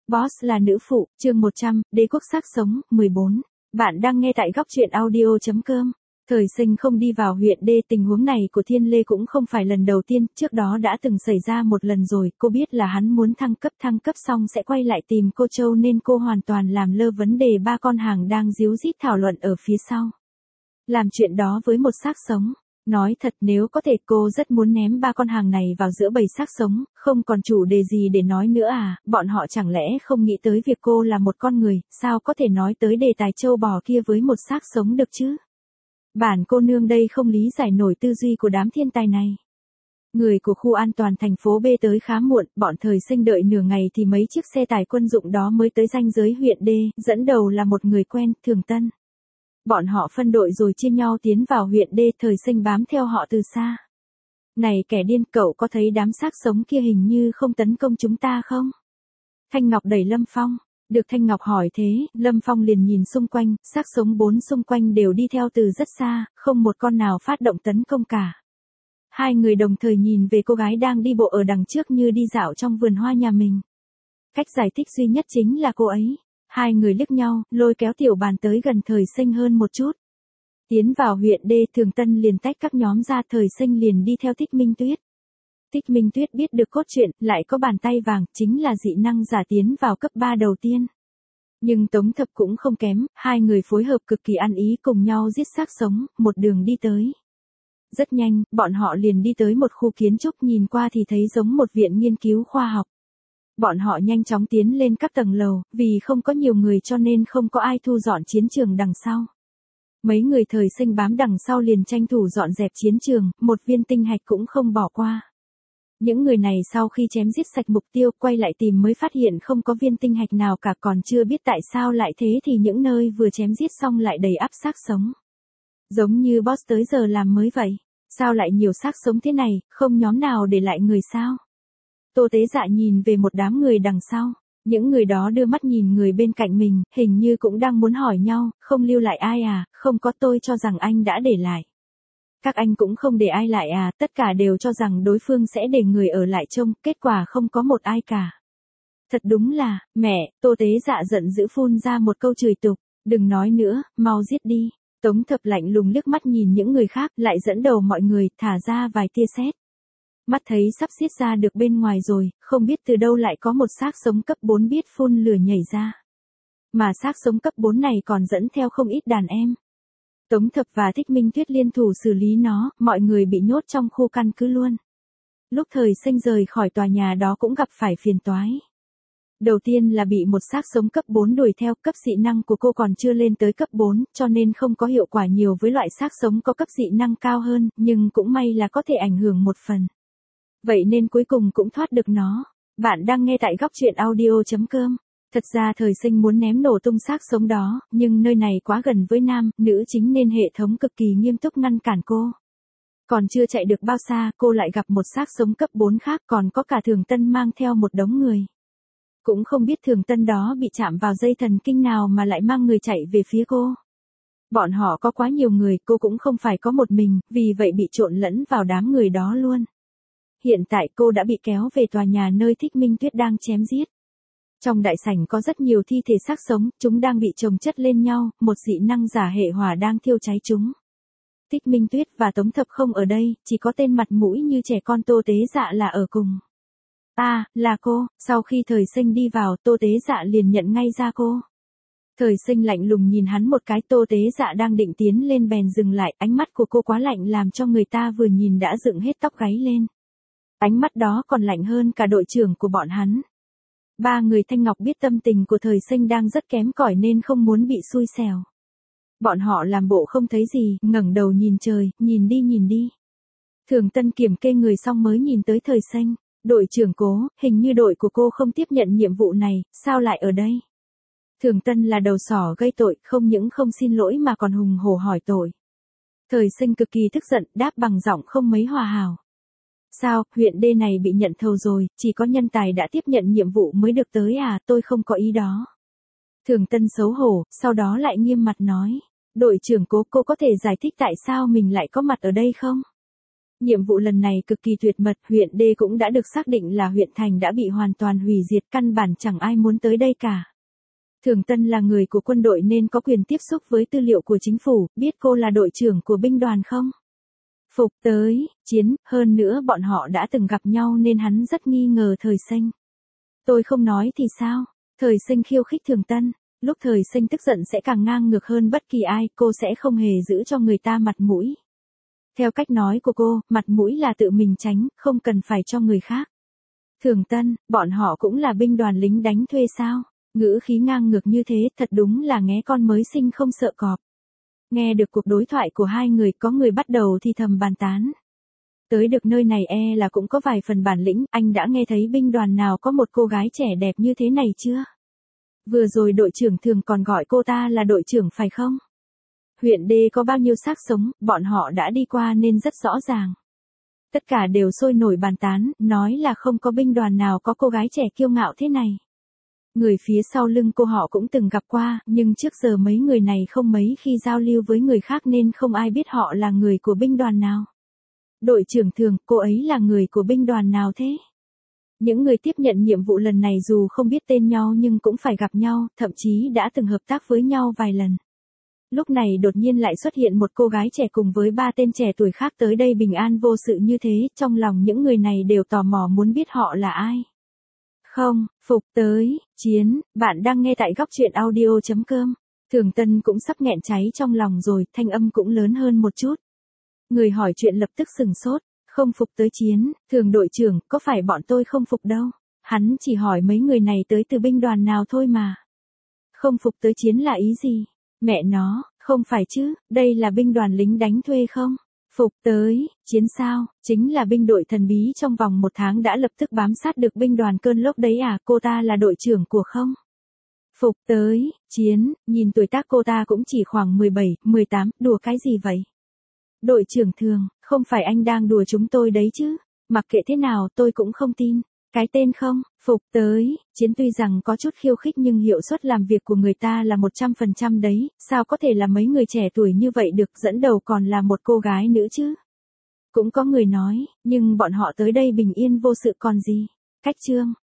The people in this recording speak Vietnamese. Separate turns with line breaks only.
Boss là nữ phụ, chương 100, đế quốc xác sống, 14. Bạn đang nghe tại góc truyện audio.com. Thời Sinh không đi vào huyện D, tình huống này của Thiên Lê cũng không phải lần đầu tiên, trước đó đã từng xảy ra một lần rồi, cô biết là hắn muốn thăng cấp xong sẽ quay lại tìm cô Châu nên cô hoàn toàn làm lơ vấn đề ba con hàng đang díu dít thảo luận ở phía sau. Làm chuyện đó với một xác sống. Nói thật nếu có thể cô rất muốn ném ba con hàng này vào giữa bầy xác sống, không còn chủ đề gì để nói nữa à, bọn họ chẳng lẽ không nghĩ tới việc cô là một con người, sao có thể nói tới đề tài trâu bò kia với một xác sống được chứ? Bản cô nương đây không lý giải nổi tư duy của đám thiên tài này. Người của khu an toàn thành phố B tới khá muộn, bọn Thời Sinh đợi nửa ngày thì mấy chiếc xe tải quân dụng đó mới tới ranh giới huyện D, dẫn đầu là một người quen, Thường Tân. Bọn họ phân đội rồi chia nhau tiến vào huyện D, Thời Sinh bám theo họ từ xa. Này kẻ điên, cậu có thấy đám xác sống kia hình như không tấn công chúng ta không? Thanh Ngọc đẩy Lâm Phong. Được Thanh Ngọc hỏi thế, Lâm Phong liền nhìn xung quanh, xác sống 4 xung quanh đều đi theo từ rất xa, không một con nào phát động tấn công cả. Hai người đồng thời nhìn về cô gái đang đi bộ ở đằng trước như đi dạo trong vườn hoa nhà mình. Cách giải thích duy nhất chính là cô ấy. Hai người liếc nhau, lôi kéo Tiểu Bàn tới gần Thời Sinh hơn một chút. Tiến vào huyện D, Thường Tân liền tách các nhóm ra, Thời Sinh liền đi theo Tích Minh Tuyết. Tích Minh Tuyết biết được cốt truyện, lại có bàn tay vàng, chính là dị năng giả tiến vào cấp 3 đầu tiên. Nhưng Tống Thập cũng không kém, hai người phối hợp cực kỳ ăn ý cùng nhau giết xác sống, một đường đi tới. Rất nhanh, bọn họ liền đi tới một khu kiến trúc, nhìn qua thì thấy giống một viện nghiên cứu khoa học. Bọn họ nhanh chóng tiến lên các tầng lầu, vì không có nhiều người cho nên không có ai thu dọn chiến trường đằng sau. Mấy người Thời Sinh bám đằng sau liền tranh thủ dọn dẹp chiến trường, một viên tinh hạch cũng không bỏ qua. Những người này sau khi chém giết sạch mục tiêu quay lại tìm mới phát hiện không có viên tinh hạch nào cả, còn chưa biết tại sao lại thế thì những nơi vừa chém giết xong lại đầy ắp xác sống. Giống như boss tới giờ làm mới vậy, sao lại nhiều xác sống thế này, không nhóm nào để lại người sao? Tô Tế Dạ nhìn về một đám người đằng sau, những người đó đưa mắt nhìn người bên cạnh mình, hình như cũng đang muốn hỏi nhau, không lưu lại ai à, không có, tôi cho rằng anh đã để lại. Các anh cũng không để ai lại à, tất cả đều cho rằng đối phương sẽ để người ở lại trông, kết quả không có một ai cả. Thật đúng là, mẹ, Tô Tế Dạ giận dữ phun ra một câu chửi tục, đừng nói nữa, mau giết đi. Tống Thập lạnh lùng liếc mắt nhìn những người khác, lại dẫn đầu mọi người, thả ra vài tia sét. Mắt thấy sắp giết ra được bên ngoài rồi, không biết từ đâu lại có một xác sống cấp 4 biết phun lửa nhảy ra. Mà xác sống cấp 4 này còn dẫn theo không ít đàn em. Tống Thập và Tích Minh Tuyết liên thủ xử lý nó, mọi người bị nhốt trong khu căn cứ luôn. Lúc Thời Sinh rời khỏi tòa nhà đó cũng gặp phải phiền toái. Đầu tiên là bị một xác sống cấp 4 đuổi theo, cấp dị năng của cô còn chưa lên tới cấp 4, cho nên không có hiệu quả nhiều với loại xác sống có cấp dị năng cao hơn, nhưng cũng may là có thể ảnh hưởng một phần. Vậy nên cuối cùng cũng thoát được nó. Bạn đang nghe tại góc truyện audio.com. Thật ra Thời Sinh muốn ném nổ tung xác sống đó, nhưng nơi này quá gần với nam, nữ chính nên hệ thống cực kỳ nghiêm túc ngăn cản cô. Còn chưa chạy được bao xa, cô lại gặp một xác sống cấp 4 khác, còn có cả Thường Tân mang theo một đống người. Cũng không biết Thường Tân đó bị chạm vào dây thần kinh nào mà lại mang người chạy về phía cô. Bọn họ có quá nhiều người, cô cũng không phải có một mình, vì vậy bị trộn lẫn vào đám người đó luôn. Hiện tại cô đã bị kéo về tòa nhà nơi Tích Minh Tuyết đang chém giết. Trong đại sảnh có rất nhiều thi thể xác sống, chúng đang bị chồng chất lên nhau, một dị năng giả hệ hỏa đang thiêu cháy chúng. Tích Minh Tuyết và Tống Thập không ở đây, chỉ có tên mặt mũi như trẻ con Tô Tế Dạ là ở cùng. À, là cô, sau khi Thời Sinh đi vào, Tô Tế Dạ liền nhận ngay ra cô. Thời Sinh lạnh lùng nhìn hắn một cái, Tô Tế Dạ đang định tiến lên bèn dừng lại, ánh mắt của cô quá lạnh làm cho người ta vừa nhìn đã dựng hết tóc gáy lên. Ánh mắt đó còn lạnh hơn cả đội trưởng của bọn hắn. Ba người Thanh Ngọc biết tâm tình của Thời Sinh đang rất kém cỏi nên không muốn bị xui xẻo. Bọn họ làm bộ không thấy gì, ngẩng đầu nhìn trời, nhìn đi. Thường Tân kiểm kê người xong mới nhìn tới Thời Sinh. Đội trưởng Cố, hình như đội của cô không tiếp nhận nhiệm vụ này, sao lại ở đây? Thường Tân là đầu sỏ gây tội, không những không xin lỗi mà còn hùng hổ hỏi tội. Thời Sinh cực kỳ tức giận, đáp bằng giọng không mấy hòa hảo. Sao, huyện D này bị nhận thầu rồi, chỉ có nhân tài đã tiếp nhận nhiệm vụ mới được tới à, tôi không có ý đó. Thường Tân xấu hổ, sau đó lại nghiêm mặt nói. Đội trưởng Cố, cô có thể giải thích tại sao mình lại có mặt ở đây không? Nhiệm vụ lần này cực kỳ tuyệt mật, huyện D cũng đã được xác định là huyện thành đã bị hoàn toàn hủy diệt, căn bản chẳng ai muốn tới đây cả. Thường Tân là người của quân đội nên có quyền tiếp xúc với tư liệu của chính phủ, biết cô là đội trưởng của binh đoàn không? Phục tới, chiến, hơn nữa bọn họ đã từng gặp nhau nên hắn rất nghi ngờ Thời Sinh. Tôi không nói thì sao? Thời Sinh khiêu khích Thường Tân, lúc Thời Sinh tức giận sẽ càng ngang ngược hơn bất kỳ ai, cô sẽ không hề giữ cho người ta mặt mũi. Theo cách nói của cô, mặt mũi là tự mình tránh, không cần phải cho người khác. Thường Tân, bọn họ cũng là binh đoàn lính đánh thuê sao? Ngữ khí ngang ngược như thế, thật đúng là nghé con mới sinh không sợ cọp. Nghe được cuộc đối thoại của hai người, có người bắt đầu thì thầm bàn tán. Tới được nơi này là cũng có vài phần bản lĩnh, anh đã nghe thấy binh đoàn nào có một cô gái trẻ đẹp như thế này chưa? Vừa rồi đội trưởng Thường còn gọi cô ta là đội trưởng phải không? Huyện D có bao nhiêu xác sống, bọn họ đã đi qua nên rất rõ ràng. Tất cả đều sôi nổi bàn tán, nói là không có binh đoàn nào có cô gái trẻ kiêu ngạo thế này. Người phía sau lưng cô họ cũng từng gặp qua, nhưng trước giờ mấy người này không mấy khi giao lưu với người khác nên không ai biết họ là người của binh đoàn nào. Đội trưởng Thường, cô ấy là người của binh đoàn nào thế? Những người tiếp nhận nhiệm vụ lần này dù không biết tên nhau nhưng cũng phải gặp nhau, thậm chí đã từng hợp tác với nhau vài lần. Lúc này đột nhiên lại xuất hiện một cô gái trẻ cùng với 3 tên trẻ tuổi khác tới đây bình an vô sự như thế, trong lòng những người này đều tò mò muốn biết họ là ai. Không, Phục tới, chiến, bạn đang nghe tại góc truyện audio.com. Thường Tân cũng sắp nghẹn cháy trong lòng rồi, thanh âm cũng lớn hơn một chút. Người hỏi chuyện lập tức sừng sốt, không phục tới chiến, Thường đội trưởng, có phải bọn tôi không phục đâu. Hắn chỉ hỏi mấy người này tới từ binh đoàn nào thôi mà. Không phục tới chiến là ý gì? Mẹ nó, không phải chứ, đây là binh đoàn lính đánh thuê không? Phục tới, chiến sao, chính là binh đội thần bí trong vòng 1 tháng đã lập tức bám sát được binh đoàn cơn lốc đấy à, cô ta là đội trưởng của không? Phục tới, chiến, nhìn tuổi tác cô ta cũng chỉ khoảng 17, 18, đùa cái gì vậy? Đội trưởng Thường, không phải anh đang đùa chúng tôi đấy chứ, mặc kệ thế nào tôi cũng không tin. Cái tên không, Phục tới, chiến tuy rằng có chút khiêu khích nhưng hiệu suất làm việc của người ta là 100% đấy, sao có thể là mấy người trẻ tuổi như vậy được, dẫn đầu còn là một cô gái nữa chứ. Cũng có người nói, nhưng bọn họ tới đây bình yên vô sự còn gì. Cách chương,